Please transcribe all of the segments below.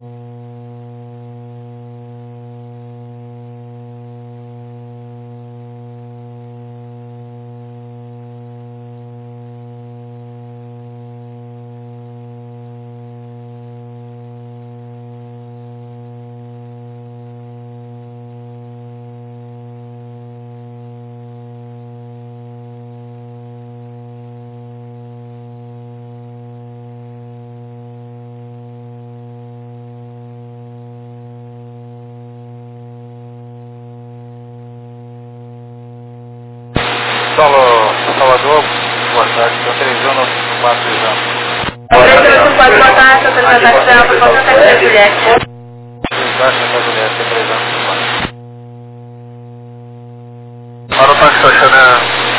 Salvador, boa tarde, são 3 anos, 4 anos. Pode botar essa apresentação para você ter a Juliette. Embaixo da Juliette, tem 3 anos. Para o táxi estacionar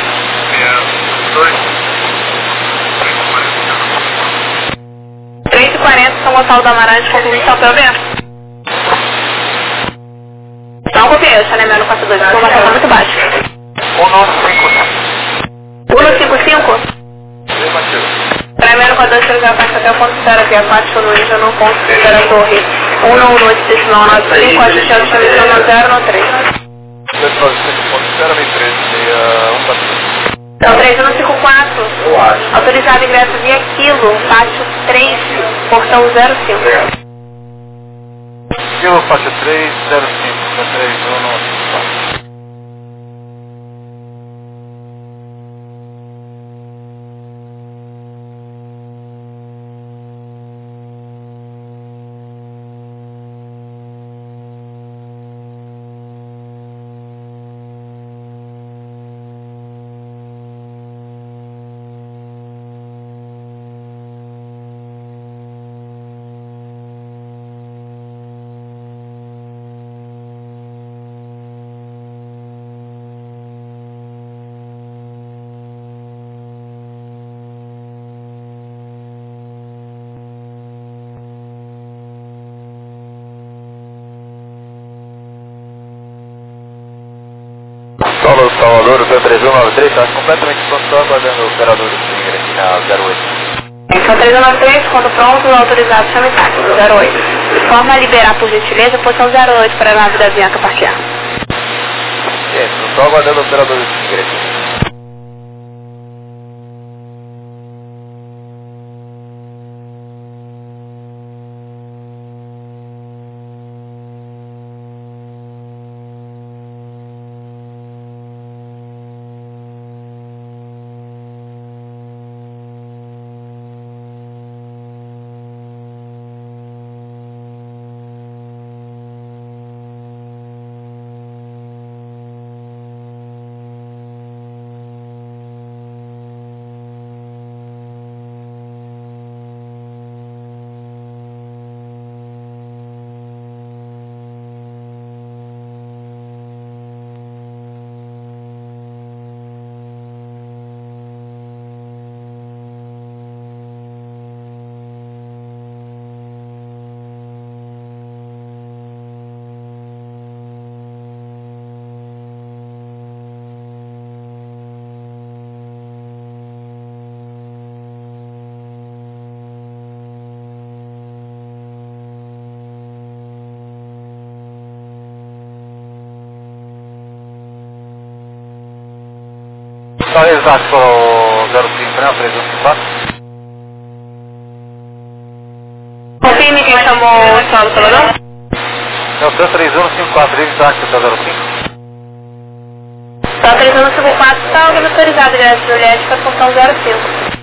3h40, São Gonçalo do Amarante, concluído São Pedro. Não copiei, o chaneamento no 42, a informação está muito baixa. 155? Primeiro com a 2 ligar abaixo até o ponto zero aqui, a parte do Luísa no ponto zero a torre 118 decimal 95, ajuste a chamada 093. Então 3154, autorizado ingresso via quilo, pátio 3, portão 05. Quilo, pátio 3, 05, 3154. Salvador, o P3193, está completamente pronto, só aguardando o operador do Springer aqui na 08. Então 3193, quando pronto, autorizado, chame táxi, 08. Forma a liberar, por gentileza, posição 08 para a nave da Bianca parquear. Estou só aguardando o operador do Springer aqui. Só exato, 05, né? 354. Confirme quem chamou o Estado do Salvador? É o seu 3154, exato, tá 05. Então 3154 está autorizado ingresso de Juliette para portão 05.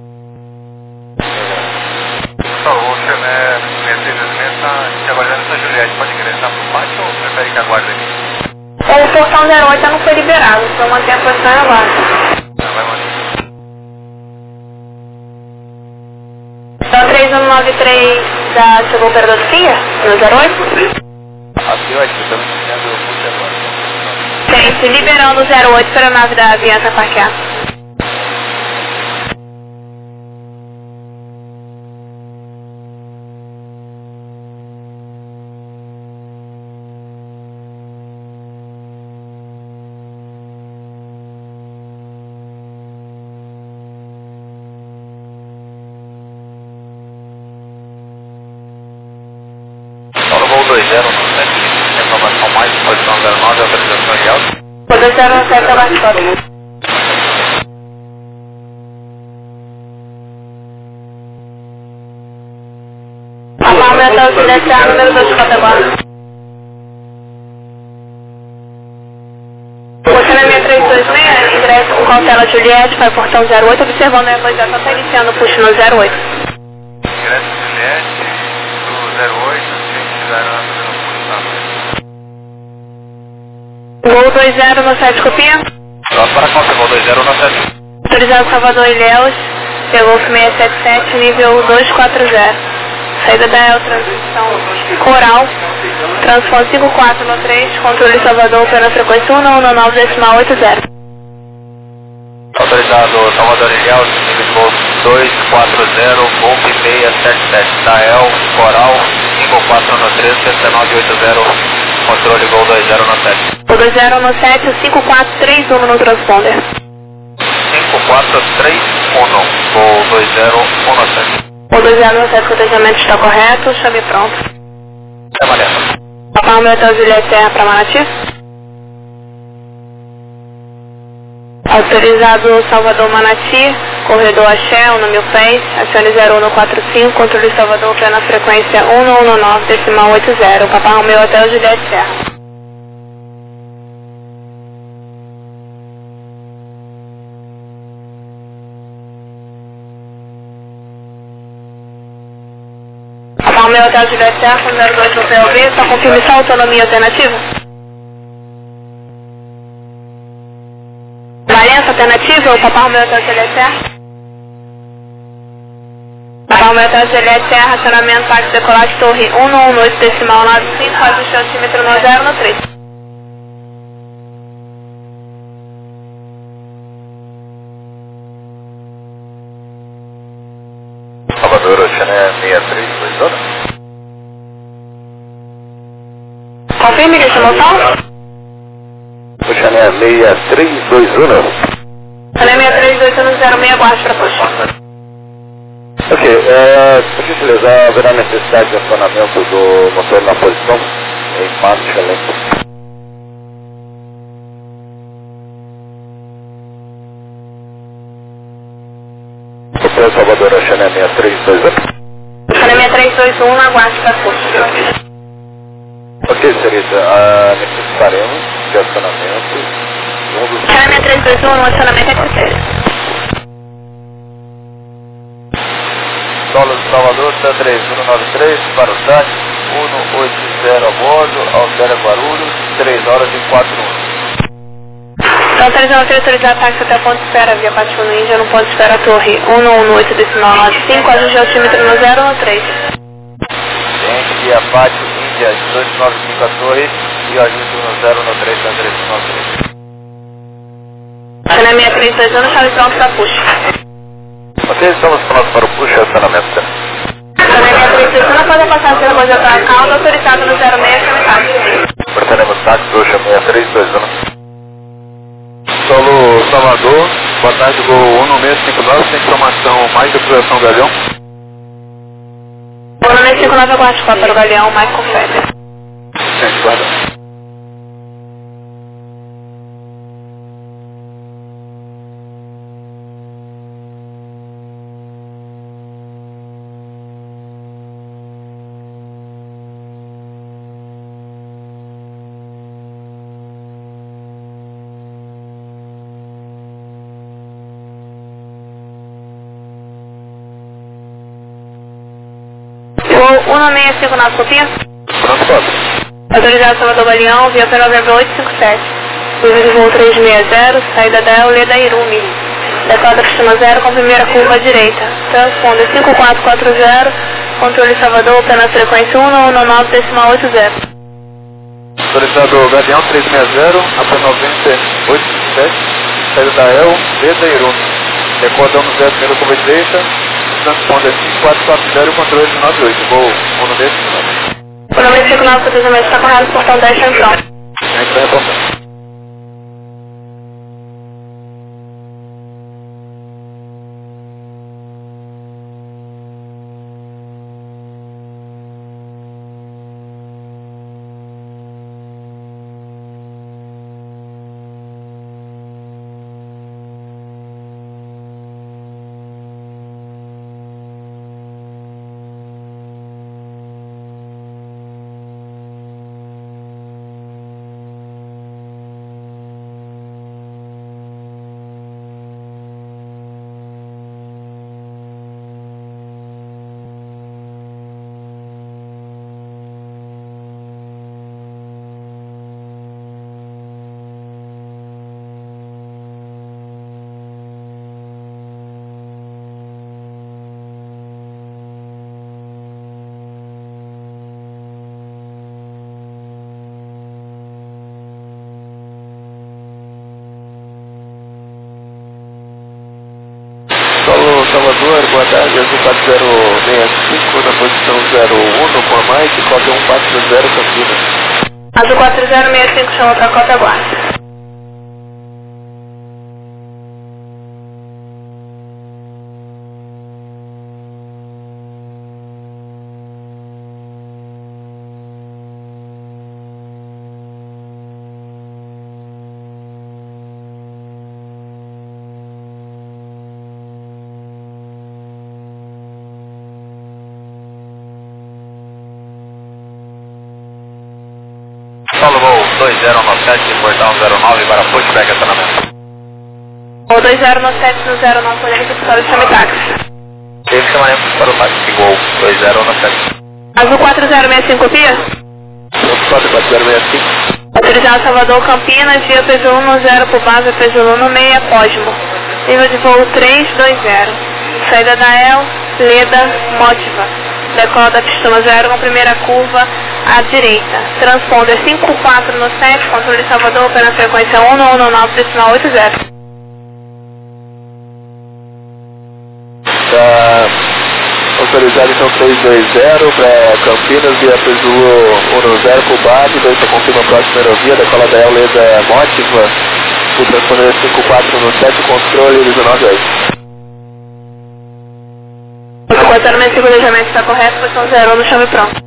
O Chené Mercedes-Benz está aguardando essa Juliette, pode ingressar para o pátio ou prefere que aguarde aqui? O portão 08 não foi liberado, então manter a posição e aguarde. Vai manter. Então 3193 já chegou o operador de Kia, no 08? Aqui, ó, estamos iniciando o curso agora. Tem, se liberando o 08 para a nave da Bianca parquear. posição 09, autorização de alta. Poder 017 abaixo código. Papa Romeo Hotel Juliette Serra, número 2 de Cotagua. Posicionamento 326, ingresso com cautela Juliette para o portão 08, observando a atualização, está iniciando o push no 08. Ingresso Juliette, do 08, estiveram fazendo push na Voo 20 no 7, copia. Nossa, para qual voo 20 no 7? Autorizado Salvador Ilhéus, Golf 677, nível 240. Saída da El, transmissão Coral, transfone 5413, controle Salvador, plena frequência 119.80. Autorizado Salvador Ilhéus, nível de voo 240, Golf 677, da El, Coral, 5413, 1980, controle Gol 20 no 7. O 20 no 7, o 5431 no transponder. 5431, Gol 20 no 7. O 20 no 7, o cotejamento está correto, chame pronto. Trabalhando. Papa Romeo Hotel Juliette Serra para Manati. Autorizado Salvador Manati, corredor Axé, 1 pés, acione 0145, controle Salvador, plena frequência 1119.80, Papa Romeo Hotel Juliette Serra. Papa Romeo Hotel Juliette Serra, 02 no PLB, só confirme só autonomia alternativa. Valença alternativa, o Papa Romeo Hotel Juliette Serra. Papa Romeo Hotel Juliette Serra, acionamento táxi decolagem torre 118.95, ajuste altímetro no 0 no 3. Salvador, Oceané 632, Confirme que chamou só? Oceané 6321. Oceané 632106, aguarde para push. Ok, por gentileza, haverá necessidade de acionamento do motor na posição em marcha lenta. Hotel Salvador, Oceané 6321. Oceané 6321, aguarde para push. Ok, senhorita, necessitaremos de acionamento de um dos... Oceané 6321, no acionamento é critério. Solo de Salvador, T3193, para o táxi, 180 a bordo, Altéria Guarulhos, 3 horas e 4 minutos. Então, autorizar táxi até o ponto de espera, via Pátio no Índia, no ponto de espera torre 118.95, ajuste altímetro no 0 no 3. Gente, via Pátio Índia, 1895 a torre, e ajuste no 0 no 3, na direção no 3. Oceané 6321, chave pronto para push. Ok, estamos prontos para o push e acionamento. Oceané 6321, após a passagem pela coisa para a calda, autorizado no 06, chame táxi. Portaremos táxi, Oxa 6321. Solo Salvador, boa tarde, voo 1659, tem informação mais de autorização Galeão. O número 59 aguarde para o Galeão, Michael Fetter. Gente, guarda. Voo 1659, copia. Pronto, pode. Autorizado Salvador Galeão, via pelo novembro 857. Nível de voo 360, saída da Leda Irumi. Decoda Cristina 0 com primeira curva à direita. Transponder 5440, controle Salvador, plena frequência 119.80. Autorizado Galeão 360, AP90 857, saída da El, Leda Irumi. Decodamos 0 primeira curva à direita, transponder 5440, controle 98, voo 119. O número 59 do cruzamento está correto, portão 10 central. Gente, vai reportar. 4065 na posição 01 com a Mike, cota 140 Campinas. Azul 4065, chamou pra cota, aguarda. Paulo Gol 2097, portão 09 para pushback acionamento. Gol 2097 no 09, podemos recepção de chame táxi. Teve chamaremos para o táxi Gol 2097. Azul 4065, Pia? 4065. Autorizado Salvador Campinas, via Pesolano 0 por base, Pesolano 6, Apósimo. Nível de voo 320. Saída da El, Leda, Motiva. Decola da pista 0 com primeira curva à direita. Transponder 54 no 7, controle Salvador, pela frequência 119, decimal 80. Tá autorizado então 320 para Campinas, via Pesulo 10 por base, 2 para confirma a próxima aerovia, decola da El, Leda, Motiva. O transponder 54 no 7, controle 19. O comportamento de planejamento está correto, posição 0 no chame pronto.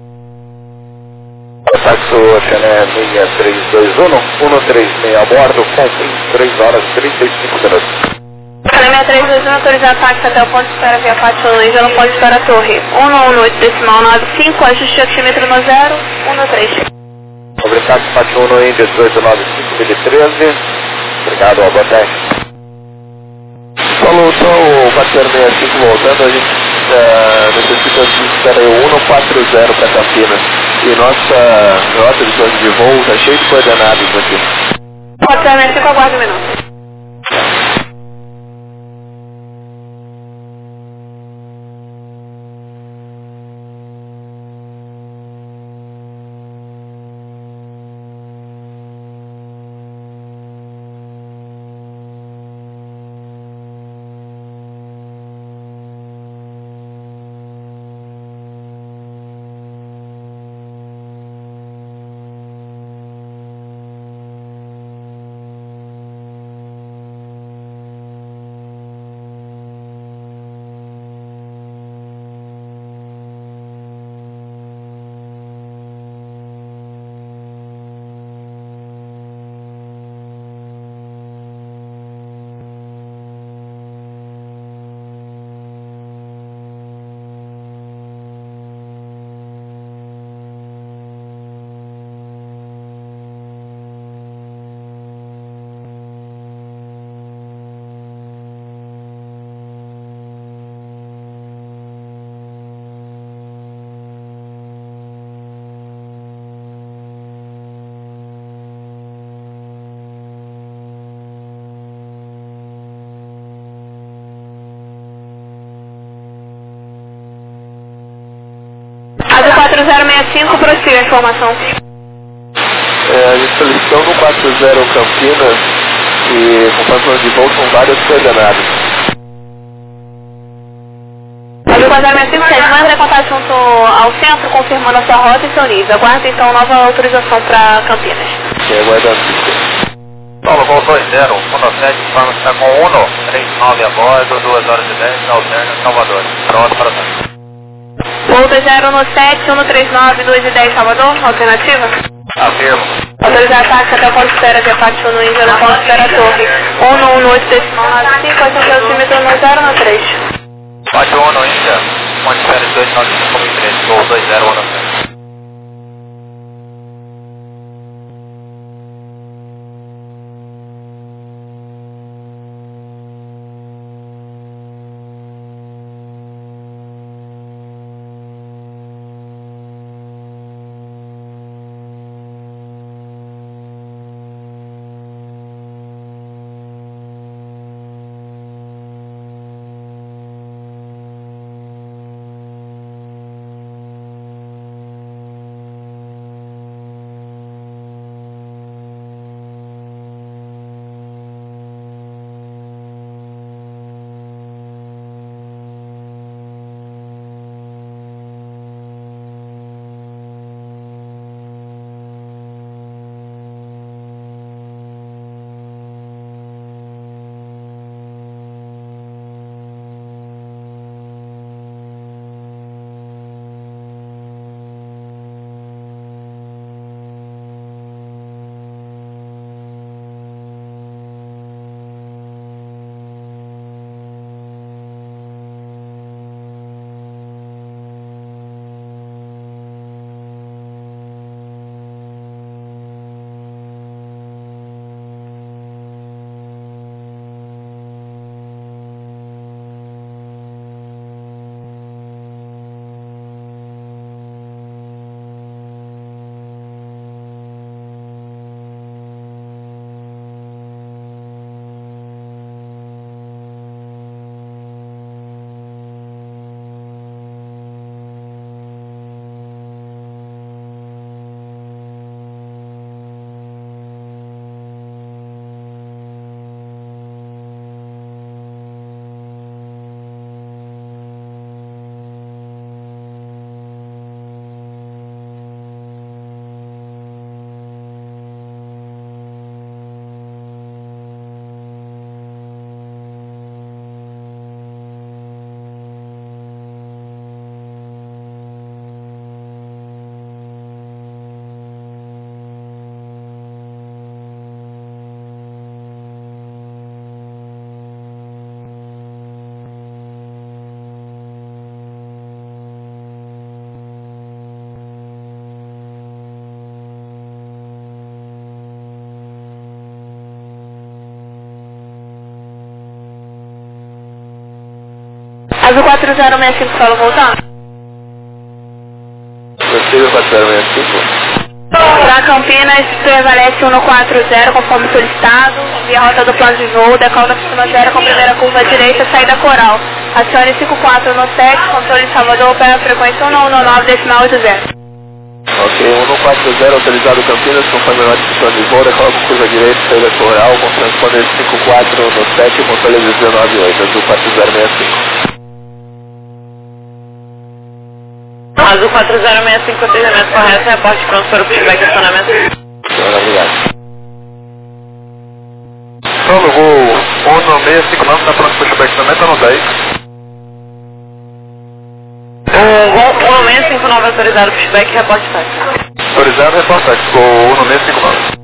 Saxo Chané 6321, 136 a bordo, com 3 horas 35 minutos. Chané 6321, autorizado táxi até o ponto de espera via Pátio Luiz, não pode esperar a torre. 118 decimal 95, ajuste oxímetro no 0, 13. Obrigado, Pátio 1 em 1895, 2013. Obrigado, boa tarde. Falou, então, o 465 voltando, a gente necessita de espera 140 para Campinas. E nossa rota de plano de voo está cheia de coordenadas aqui. 465, aguarde um minuto. Azul 4065, prossiga a informação. A gente solicitou no 40 Campinas e com plano de voo são várias coordenadas. Azul 4065, vocês vão entrar em contato junto ao centro, confirmando a sua rota e seu nível. Aguarda então nova autorização para Campinas. Aguardando. Paulo, Gol 2017, informa que está com 139 a bordo, 2 horas e 10, alterna Salvador. Pronto para o táxi. Voo 2017, 139, 2 e 10, Salvador, alternativa? Afirmo. Autorizar táxi até o ponto de espera via Pátio no Índia, no ponto de espera Torre. 118 decimal 95, até o oxímetro no 0 no 3. Pátio 1 no Índia, ponto de espera 295, Gol 2017. Azul 4065, solo voltando. Prossiga 4065. Para Campinas, prevalece 140, conforme solicitado. Via rota do plano de voo, decola cima 0 com primeira curva à direita, saída coral. Acione 54 no 7, controle de Salvador, opera a frequência 119, decimal 80. Ok, 140 autorizado Campinas, conforme a notificação de voo, decola curva à direita, saída coral, com transponder 54 no 7, controle de 198, Azul 4065. Azul 4065, atendimento correto, reporte pronto para o pushback e acionamento. Obrigado. Solo voo 1659, está pronto para o pushback e acionamento ou não está aí? O 1659 autorizado, pushback e reporte táxi. Autorizado, reporte táxi, voo 1659.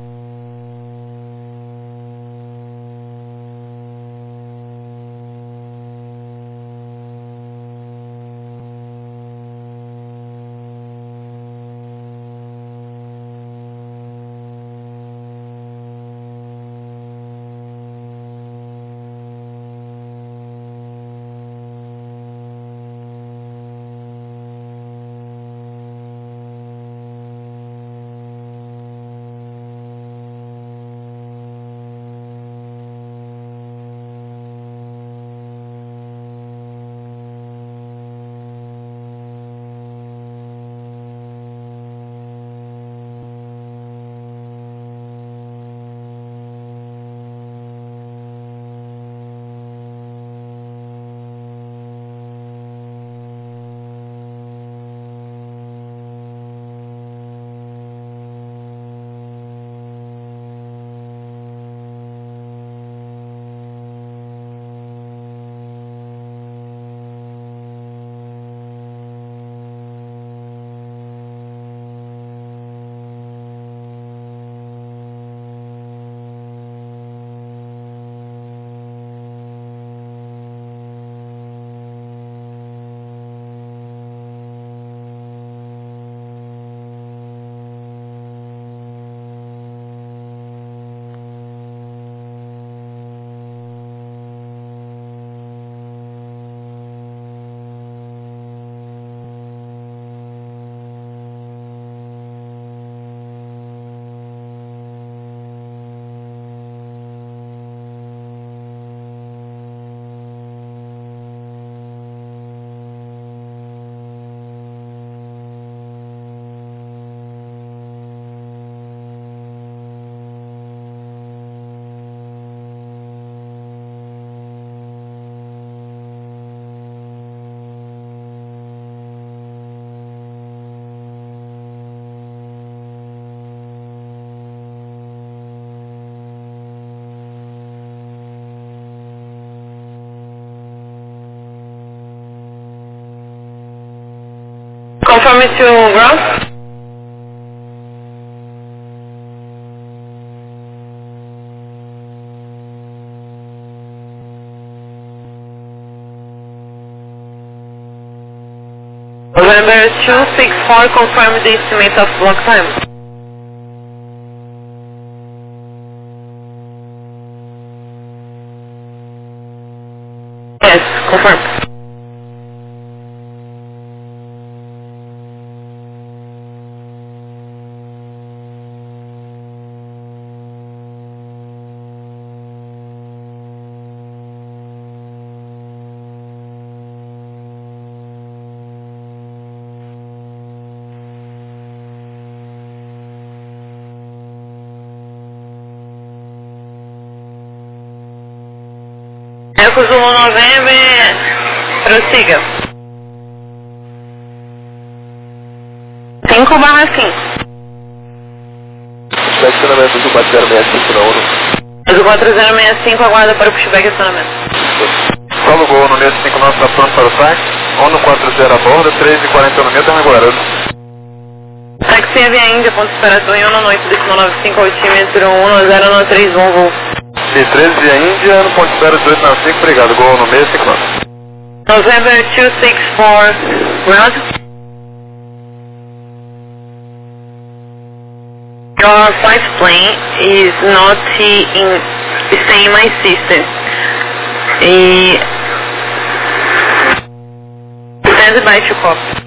Confirm to ground. November 264, confirm the estimate of block time. Yes, confirm. Eco Zulu November, prossiga. 5/5. Estacionamento Azul 4065 na ONU. Azul 4065, aguarda para o pushback e acionamento. Solo Gol no 659 está pronto para o táxi. ONU 40 a bordo, 3h40 no meio, agora. Táxi Avian Índia, ponto de esperação em 1 decimal 95, altímetro 1031 voo. De 13 via Índia, no ponto de espera 1895, obrigado. Gol no 659. November 264, ground. Your flight plane is not stay in my system. by to copy.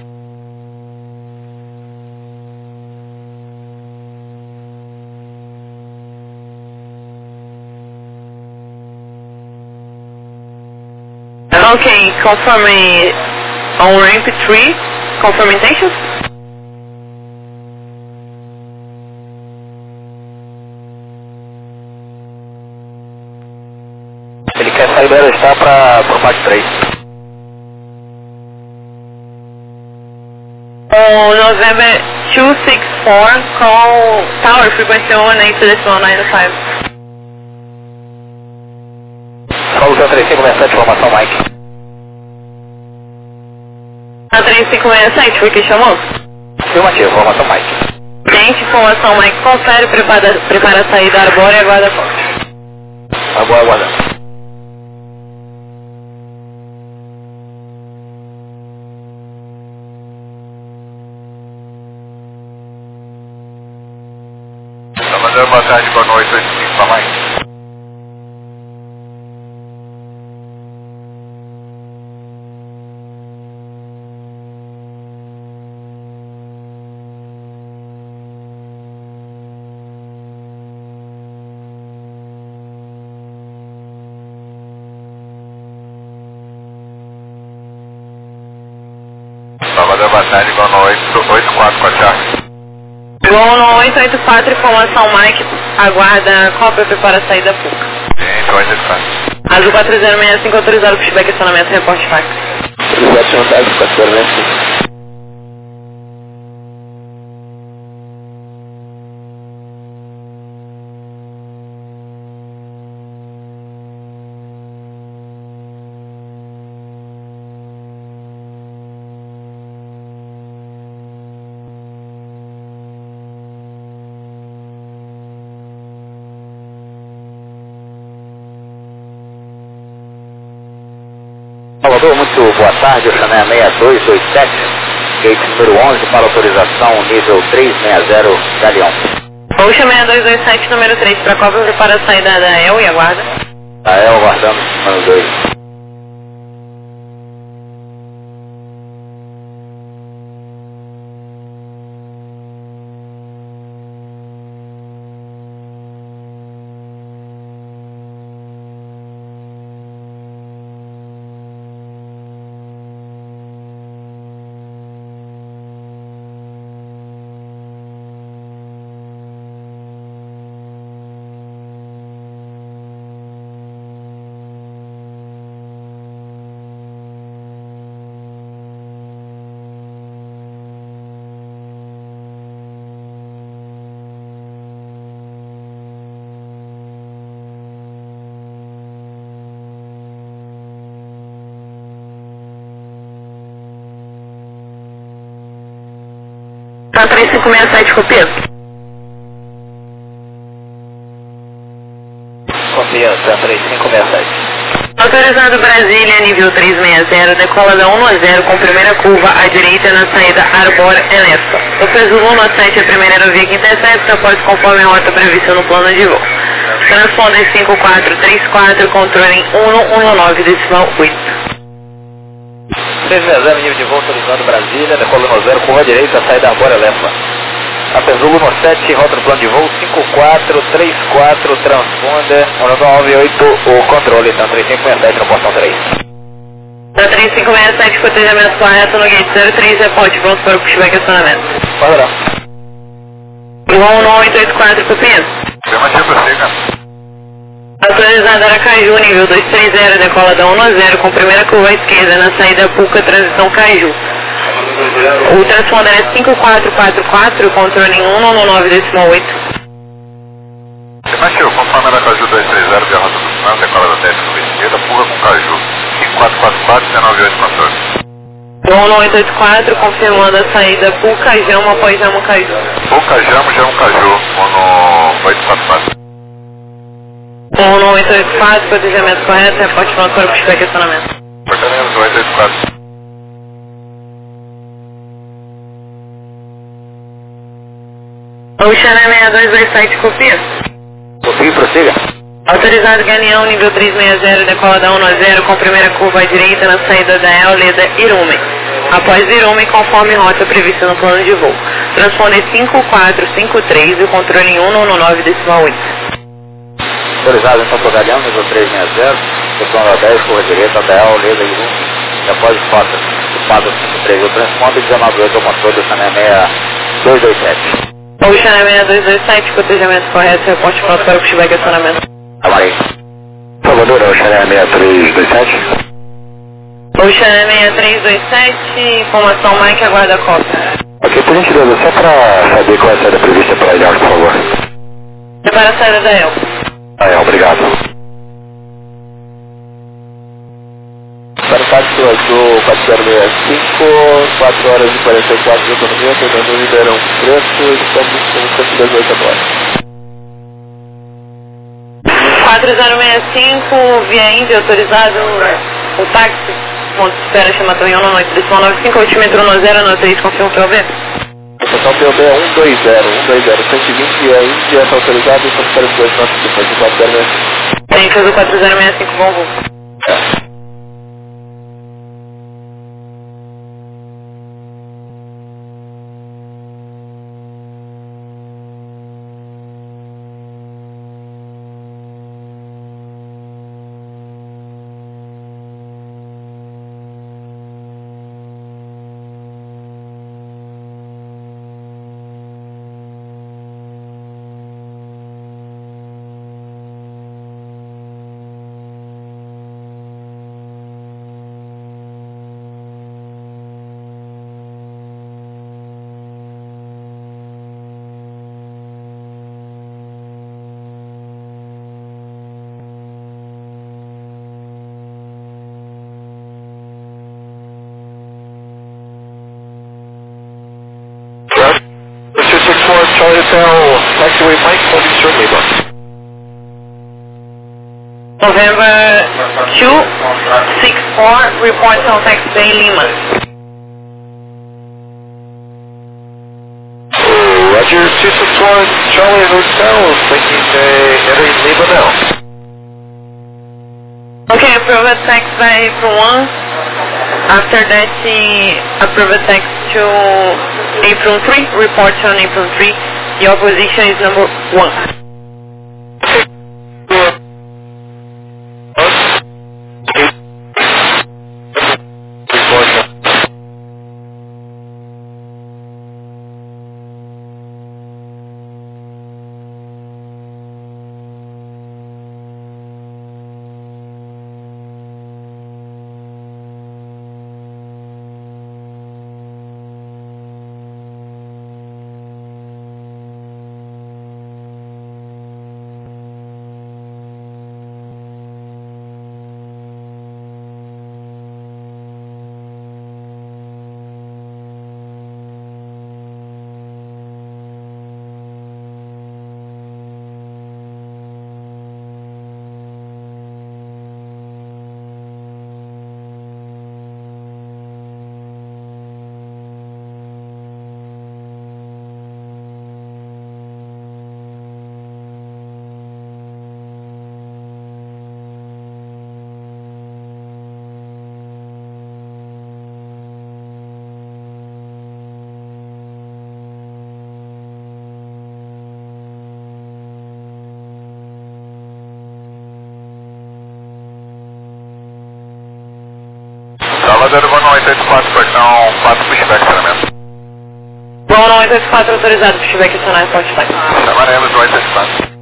Okay, confirm on ramp 3, confirm intentions. Ele quer sair do Aerostar para o Mach 3. On November 264, call Tower frequency 18.995. Solo 3567, formação Mike. A 3567, foi que chamou? Afirmativo, formação Mike. Gente, informação Mike, confere, prepara a saída arbórea e aguarda a ponte. Aguardando. Tá mandando boa tarde, boa noite, 85 para Mike. Salvador, boa tarde, boa noite, 84 com a Charlie. Gol no 884, informação Mike, aguarda cópia, prepara a saída PUC. Gente, 884. Azul 4065, autorizado para pushback, acionamento, reporte fax. Autorizado, 465. Salvador, muito boa tarde, eu chamei a 6227, gate número 11 para autorização nível 360 Galeão. Ocean 6227, número 3, para cópia, prepara a saída da EL e aguarda. A EL aguardando, número 2. Tá 3567, copia? Copia, tá 3567. Autorizado Brasília, nível 360, decola da 1-0 com primeira curva à direita na saída Arbor Elefa. O peso 1-7 é a primeira aerovia que intercepta, após conforme a rota prevista no plano de voo. Transponder 5434, controle 119,8. 360, nível de voo autorizado Brasília, decola no 0, curva à direita, saída Arbor Elefa. Apezulo no 7, rota do plano de voo 5434, transponder 198, o controle, então 3567 no portão 3. Da 3567, cotejamento correto no gate 03, reporte pronto para o pushback acionamento. Pode dar. Igual no 884, copia? Afirmativo, prossiga. Autorizado Aracaju, nível 230, decola da 1-0 com primeira curva à esquerda na saída Puca, transição Caju. O transponder é 5444, controle 119,8. Afirmativo, conforme Aracaju 230, via rota do final, decola da 10 curva esquerda, Puga com Caju, 5444, 198 controle. Bom no 884, confirmando a saída Puca, Jamo após Jamo Caju. Puca, Jamo Caju, no 844. Bom no 884, cotejamento correto, reporte pronto para o pushback acionamento. Portanto, 884. Ocean 6227, copia? Copia, prossiga. Autorizado Galeão, nível 360, decola da 1-0 com primeira curva à direita na saída da El Leda Irume. Após Irume, conforme rota prevista no plano de voo. Transponder 5453 e o controle em 199,8. Autorizado então para o Galeão, nível 360, seção 10, curva direita, DL, Leda e Irume. E após rota, o Pado 53, o transponder 198, o motor do Sané 6227. Ocean 6227, cotejamento correto, reporte pronto para o pushback e acionamento. Amarei. Salvador, Ocean 6327. Ocean 6327, informação Mike, aguarda a cópia. Ok, por gentileza, só para saber qual é a saída prevista para a IEL, por favor. Prepara a saída da EL. Obrigado. Para o táxi, do 4065, 4 horas e 44 de autonomia, Fernando Ribeirão Preto, estamos com 118 agora. 4065, via Índia, autorizado o táxi, ponto de espera, chama Torreão na noite, decimal 95, altímetro 1093, confirma o POV? Estação POV é 120, 120 e a Índia está autorizada e estamos para os dois nossos tipos de 4065. Tem que fazer o 4065, bom voo. Charlie Hotel, taxiway Mike, holding short Lima. November 264, report on taxiway Lima. Roger, 261, Charlie Hotel, making entering Lima now. Okay, approve tax by April 1. After that, approve tax to April 3, report on April 3. Your position is number 1. Sala 01884, portão 4, pushback, acionamento. Bom, 984 autorizado, pushback acionar, pushback. Amarelo 1884.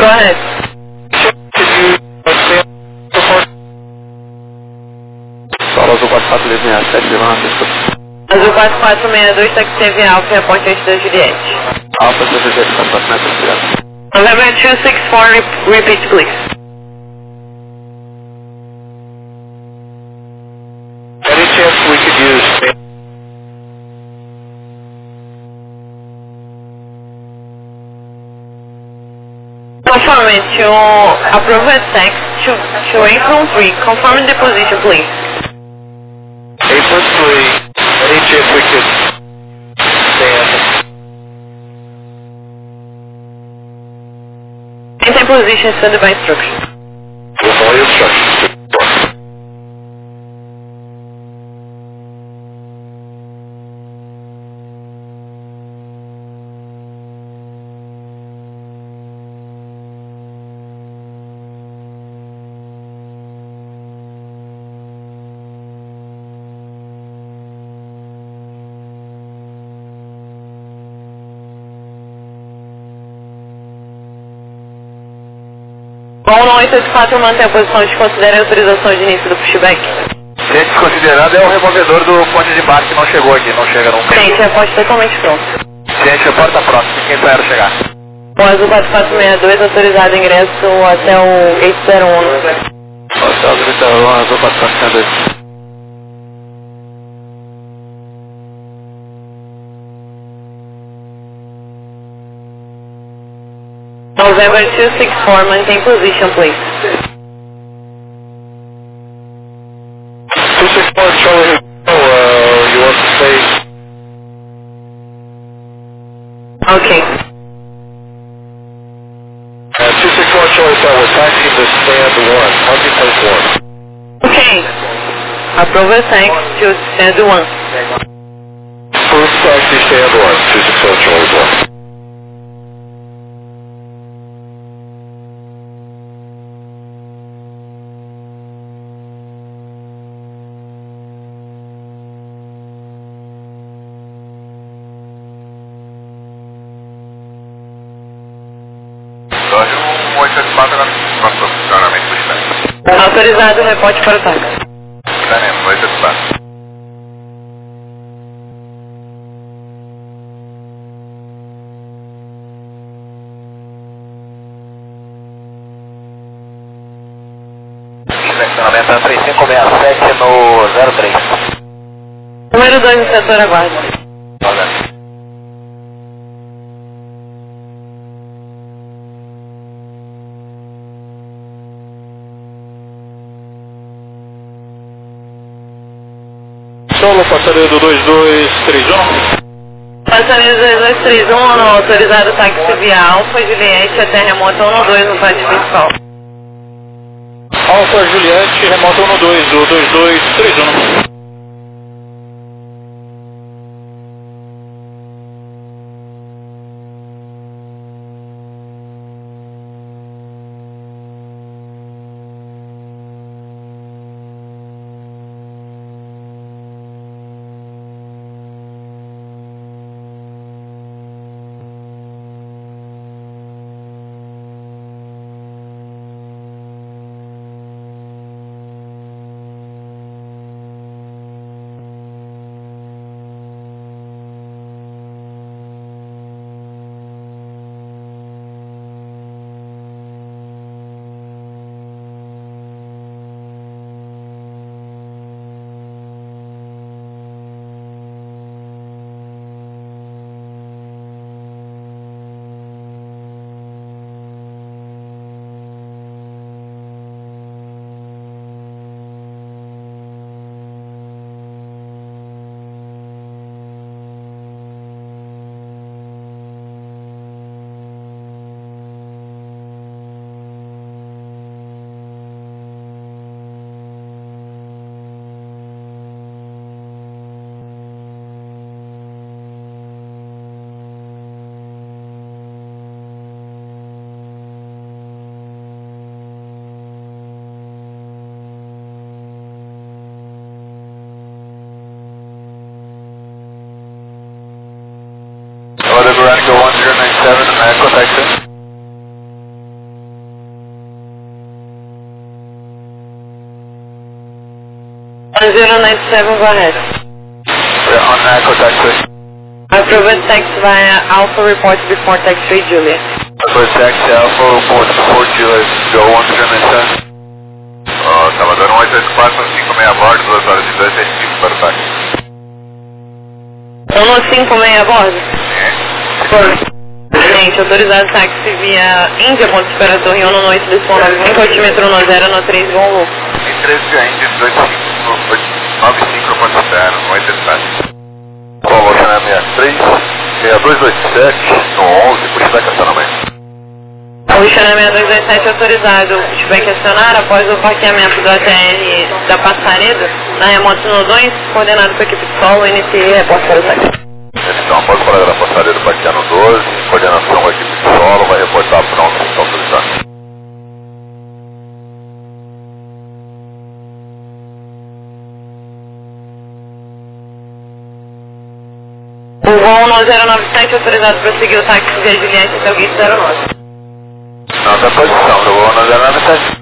ahead. Solo Azul 4467, levando desculpa. Azul 4462, táxi TV Alfa, reporte antes da Juliette. Alfa 17, 44 metros, obrigado. November 264, repeat please. Any chance we could use... Confirming to approve a text to apron 3. Confirm the position, please. Apron 3, any chance we could stand? Maintain position, stand by instruction. With all your instructions. Bom, no 884 mantém a posição de considerar a autorização de início do pushback. Se desconsiderado é o removedor do ponte de embarque que não chegou aqui, não chega nunca. Ciente, reporte totalmente pronto. Ciente, reporta próximo, quem espera chegar? O Azul 4462 autorizado ingresso até o gate 01. Hotel 31, Azul 4462. November 264, maintain position, please. 264 Charlie, you want to stay? Okay. 264 Charlie, we're taxiing to stand 1, parking place 1. Okay. Approve a text to stand 1. First taxi stand 1, 264 Charlie 1. Autorizado, reporte para o táxi. Estacionamento 3567 no 03. Número 2 no setor aguarde. Olha. Solo, passageiro do 2231. Passageiro 2231 no autorizado táxi via Alfa, Juliette até remoto 12 no pátio principal. Alfa Juliette, remoto 12 do 2231. 1097, go ahead. Yeah, on Echo Taxi. Approve text via Alpha report before taxi Juliet. Approve Taxi Alpha report before Juliet, go 197. Tava dando 184, 56 bordo, 2 horas e 265 para o táxi. 156 a bordo? Por. Gente, autorizado táxi via Índia, ponto de espera Torre 1 noite do som 95, altímetro 10 no 3, Gol Lu. Em 13 via Índia, 95 no ponto de espera, no 87. Qual você é 63, 6227, no 11, pushback acionamento. Puxando 6227 autorizado, pushback acionar após o parqueamento do ATR da Passareda, na remoto no 2, coordenado com a equipe de solo, iniciei reporte para o táxi. Então, após o parar da Passareda do Paquiano 12, coordenação com a equipe de solo, vai reportar pronto, está autorizado. O voo 1097 autorizado para seguir o táxi via Juliette até o gate 09. Nossa posição do voo 1097.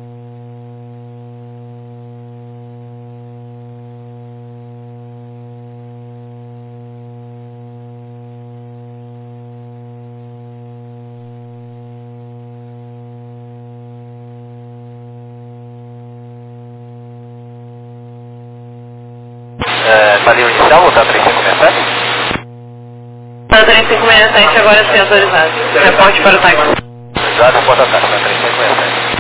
Valeu inicial, ou tá 3567? Tá 3567, agora sim autorizado. Reporte para o táxi. Autorizado, reporte ao táxi, tá 3567.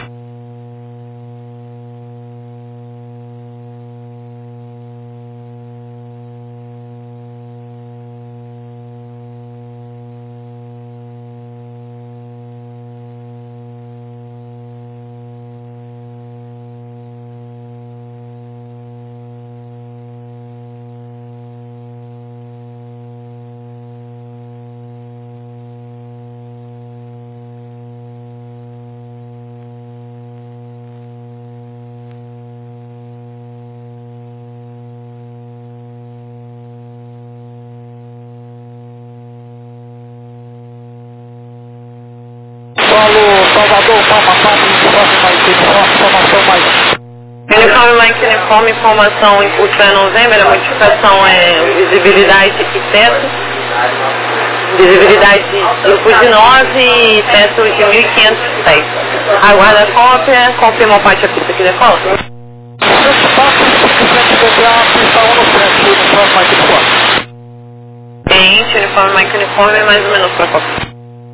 Salvador, Palma, informação mais. Uniforme Mike, uniforme, informação em curso é novembro, a modificação é visibilidade e teto. Visibilidade grupo de 9 e teto de 1506. Aguarda a cópia, confirma o parte a pista que decola. Gente, uniforme Mike, uniforme, mais ou menos para a cópia.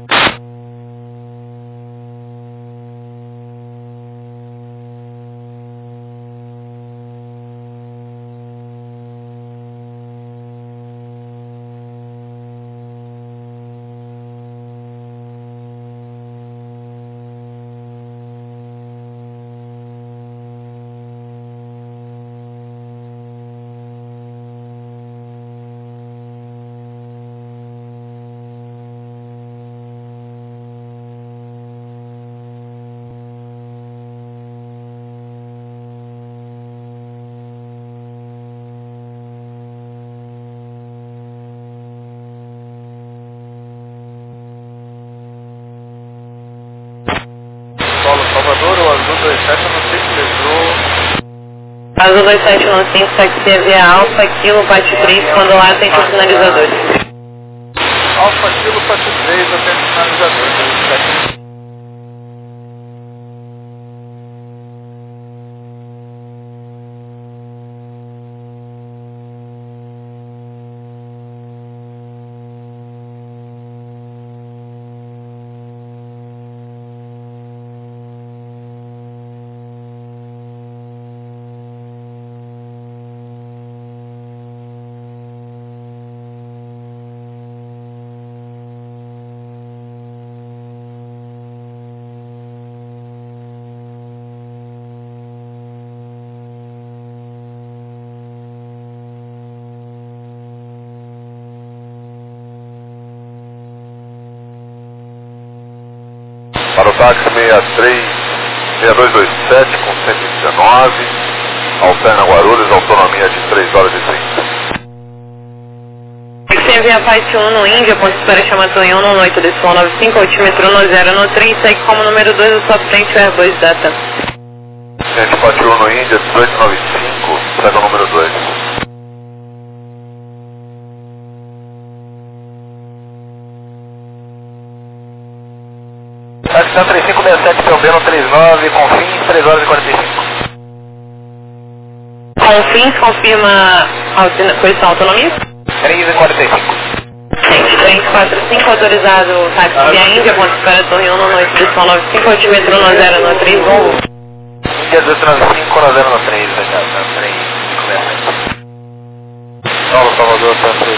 Salvador, o Azul 27, eu não sei se levou. Azul 2715, taxi via Alfa, Kilo, bate 3, quando lá tem os sinalizadores. Alfa, Kilo, bate 3, eu tenho sinalizador. Para o táxi 6227 com 119, alterna Guarulhos, autonomia de 3 horas e 30. Taxi via parte 1 no Índia, ponto de espera chamado em 1 no 8 desse 95, altímetro no 0 no 3, segue como número 2 da sua frente, o Airbus data. Gente, parte 1 no Índia, 1895, pega o número 2. Ação 3567, Pelbeno 39, Confins, 3 horas e 45. Confins confirma posição autonomia? 3 e 45. Gente, 345, autorizado táxi via Índia, ponto de espera Torre 1, noite de São 95, altímetro 1093, Índia 1895, 1093, fechado, 3567. Paulo, Salvador,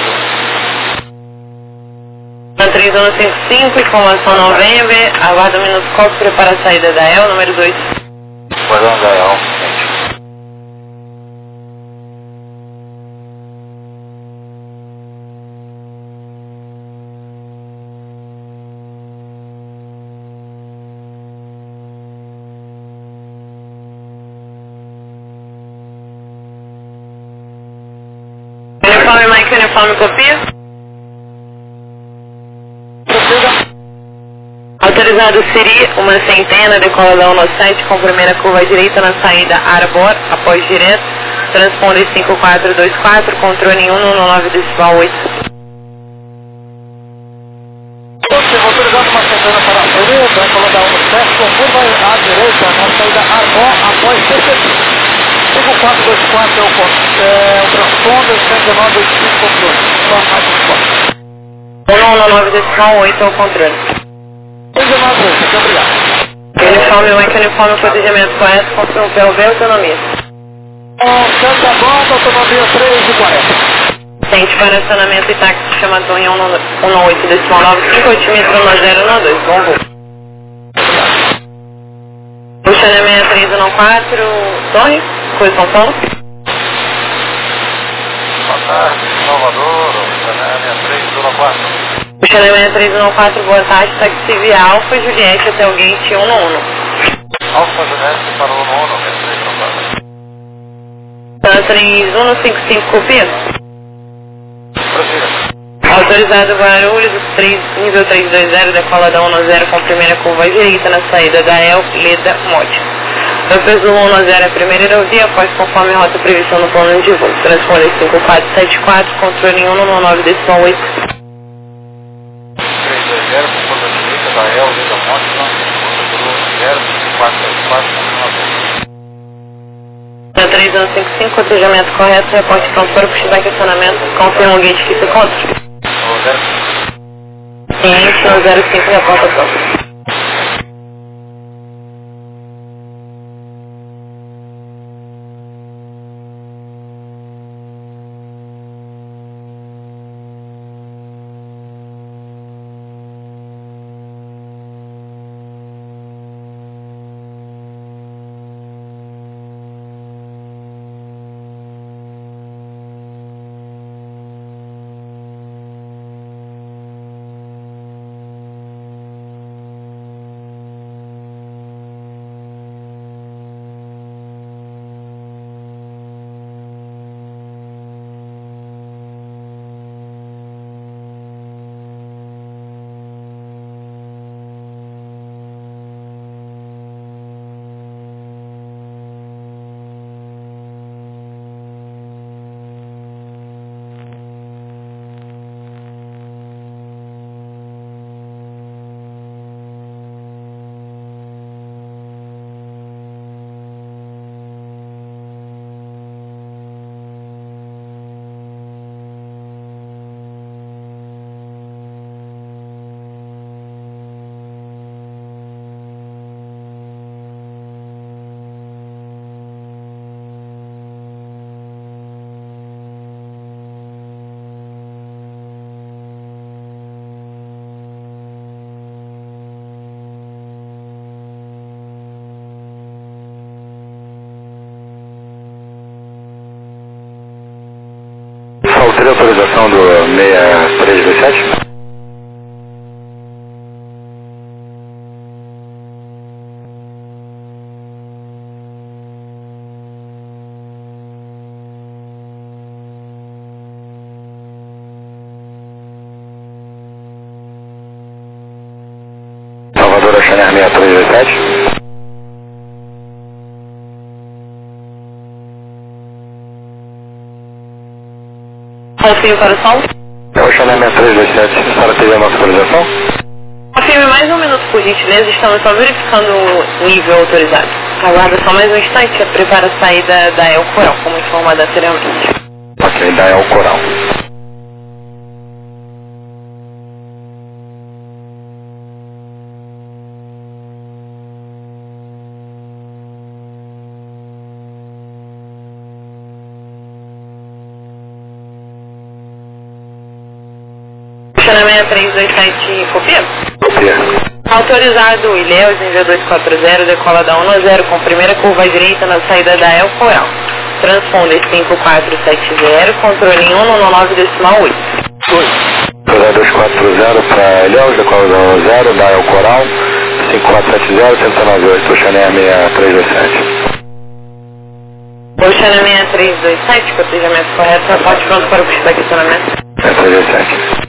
3155, informação November, aguarda um minuto, qual prepara a saída da EL, número 2. Guardando da EL, gente. Uniforme Mike, uniforme copia. Autorizado Siri, uma centena, decoladão no site com primeira curva à direita na saída Arbor, após direto, transponder 5424, controle 119 decimal 8. Autorizado uma centena para a Siri, decoladão no site com curva à direita na saída Arbor, após CC. 5424 é o transponder, 119 85 controle. Só mais um ponto. 119 decimal 8 é o controle. 119, muito obrigado. Uniforme Mike, uniforme protegimento correto, confirma PLB, autonomia. Santa Banda, autonomia 3 e 40. Gente, para acionamento e táxi chamado Torre 18 decimal 95, altímetro 1092, bom voo. Puxando 6314, Torre, Coisa São Paulo. Boa tarde, Salvador, Xané 6314. Puxando 6314, boa tarde, táxi civil Alfa Juliette até o gate 111. Alfa Juliette para o 111, 6314. 3155, copia. Prossiga. Autorizado Guarulhos, nível 320, decoladão 10 com primeira curva à direita na saída da EL, Leda, Mote. Professor 10 é a primeira aerovia, após conforme a rota prevista no plano de voo. Transponder 5474, controle 119 decimal 8. 320, conforme a direita da EL, Leda, Mote, controle 3155, cotejamento correto, reporte pronto para o pushback acionamento, confirma o gate que se encontra. Cliente no 05 na porta pronta. Seria a autorização do 6327? Salvador, Xané 6327. Confirme para o som. É o Xané 6327, a senhora teve a nossa autorização? Confirme mais um minuto, por gentileza. Estamos só verificando o nível autorizado. Aguarda só mais um instante. Prepara a saída da El Coral, como informado anteriormente. Ok, da El Coral. Xané 6327, copia? Copia. Autorizado, Ilhéus, nível 240, decola da 1-0 com primeira curva à direita na saída da El Coral. Transponder 5470, controle 199,8. Autorizado 240 para Ilhéus, decola da 1-0, da El Coral, 5470, 198, Xané 6327. Xané 6327, cotejamento correto, reporte pronto para o estacionamento. 6327.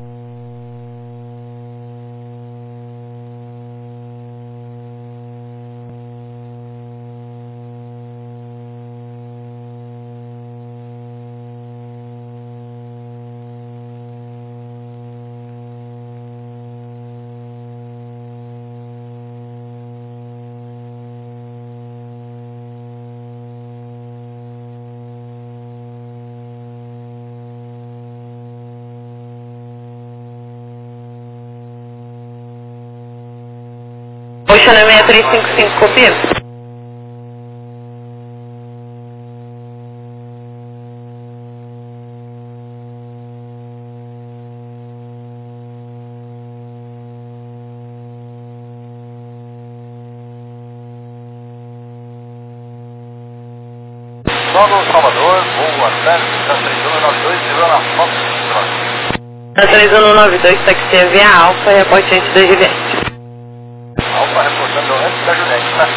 Xané 6355, copia? Solo Salvador, voo a 3192, virou na foto do próximo. Na 3192, taxi via Alfa, reporte antes da Juliette. Alfa reportando antes da Juliette, tá?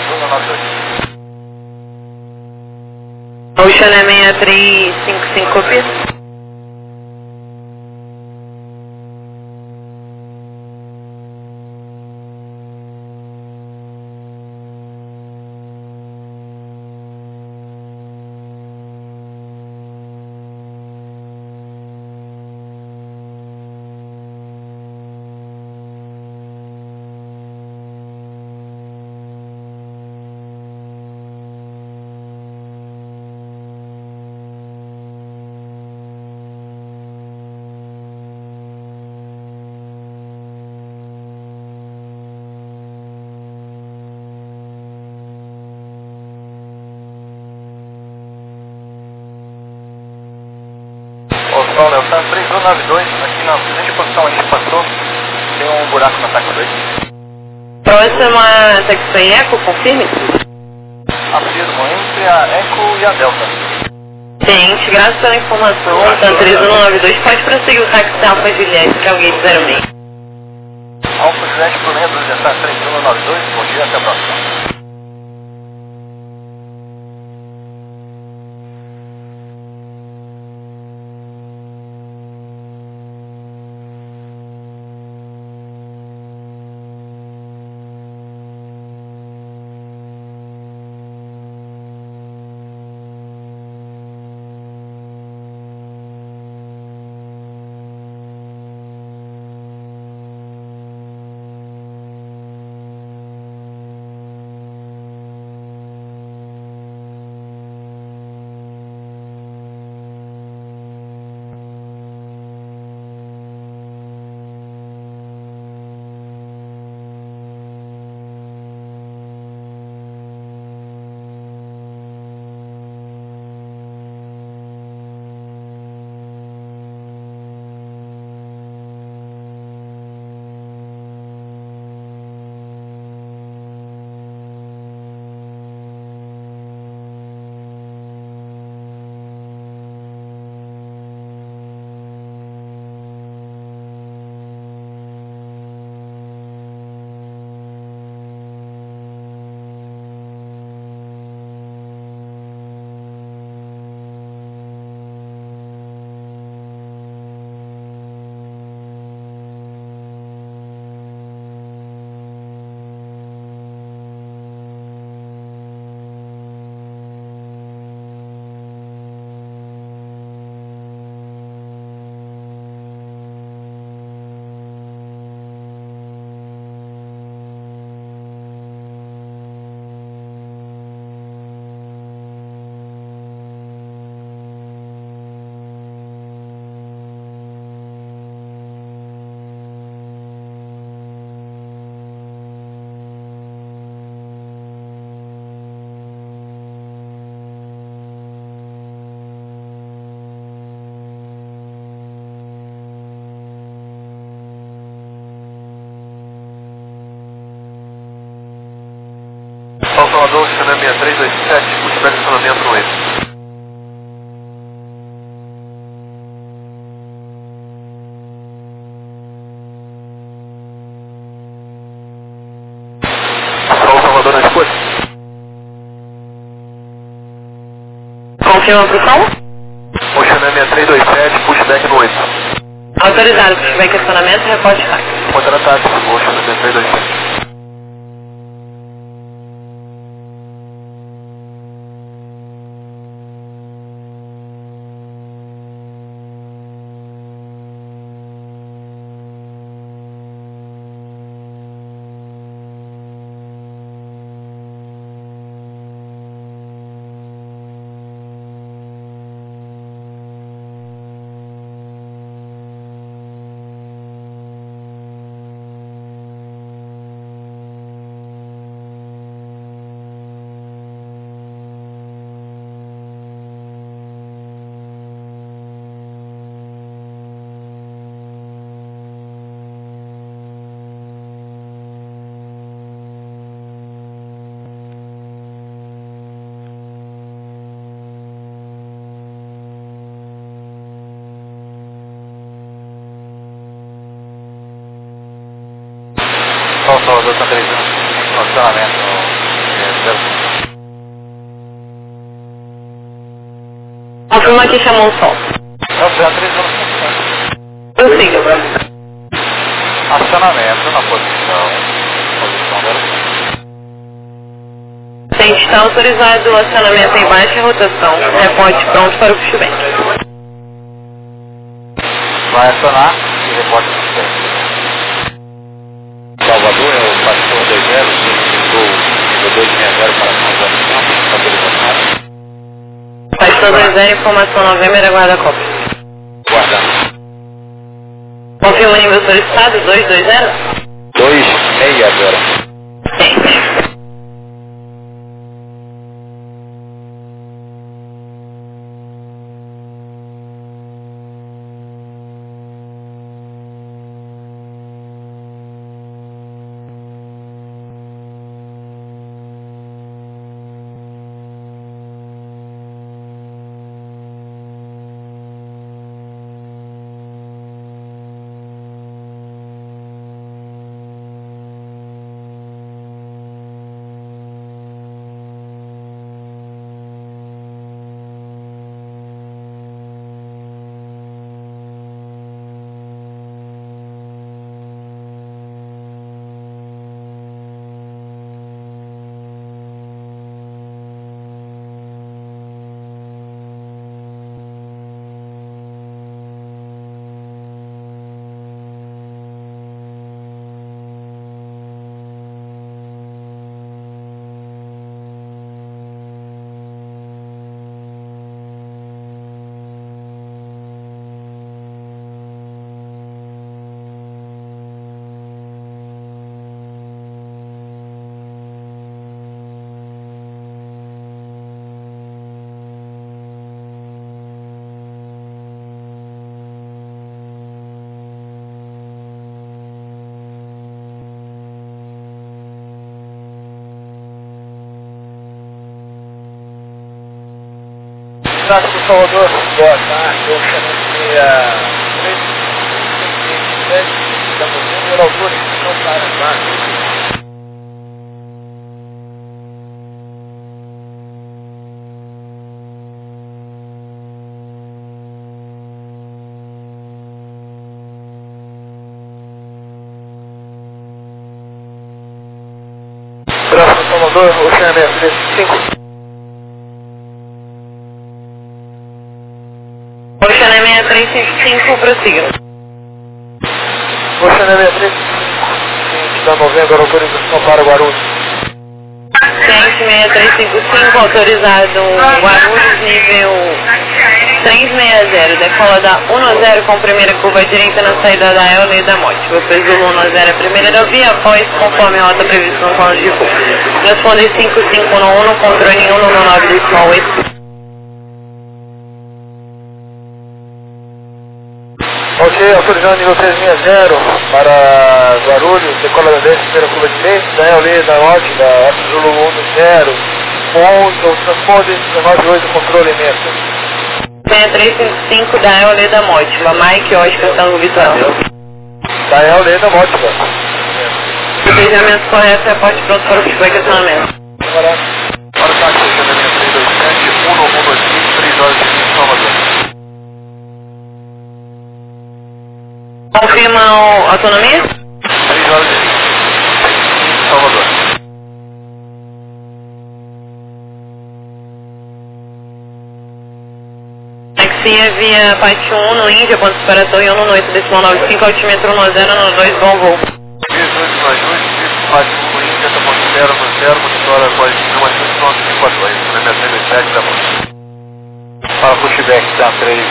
3192. Xané 6355, copia? Solo Delta 3192, aqui na frente posição a gente passou, tem um buraco na taxa 2. Próxima taxi Eco, confirme? Afirmo, entre a Eco e a Delta. Gente, graças pela informação, tá 3192, pode prosseguir o táxi Alfa Juliette, que é o gate 06. Alfa Juliette por linha 2, Delta 3192, bom dia, até a próxima. Oceana 6327, pushback estacionamento no eixo. Salvador na escolha. Confirma pro som? Oceana 6327, pushback no 8. Autorizado, pushback estacionamento, reporte táxi. Contra-ataque, Oceana 6327. Salvador está 3 anos, estacionamento Confirma que chamou o sol. Oceana 3 anos. Prossiga. Acionamento na posição 0. Tente está autorizado o acionamento em baixa rotação. Reporte pronto para o pushback. Vai acionar e reporte pushback. Salvador é o pastor 20, indicou o 260 para São José do Campo, estabilização. Pastor 20, informação Novembro, aguarda a cópia. Guardando. Confirma o nível solicitado, 220? 260. Tente. Tráfego Salvador, boa tarde, Oceana 6327, estamos indo à altura de São Paraná. Tráfego Salvador, Oceana 6325. Oceana 6355, prossiga. Oceana 6325, da Novembro, autorização para Guarulhos. Ciente 6355, autorizado Guarulhos, nível 360, decola da 10 com primeira curva direita na saída da Elne e da Mote. Vou presumo 10 a primeira da via, após conforme a rota prevista no plano de voo. Responde 5591, controle 199 decimal 8. Ok, autorizando nível 360 para Guarulhos, decola da 10, primeira curva direita, da Elne, da Mote, da Zulu 10, 11, transponder 198, controle imenso. 6355 da El Leda Mótima, Mike Oscar Tango Vitória. Da El Leda Mótima. Despejamento correto, reporte pronto para o feedback e acionamento. Hora táxi, acionamento 327, 1125, 3 horas e 20, Salvador. Confirma a autonomia? 3 horas e 20, Salvador. Taxia via Pátio 1 no Índia, ponto de separação e 1 no 8, decimal 95, altímetro 10 no 2, bom voo. 1892, Pátio 1 no Índia, tá ponto 0 no 0, monitora após 1.942, na 37 da ponte. Fala pushback, tá 3,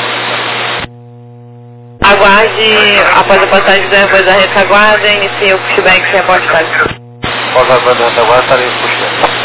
1. Aguarde, após a passagem do Airbus da retaguarda, inicie o pushback, reporte táxi. Após a retaguarda, estarei pushback.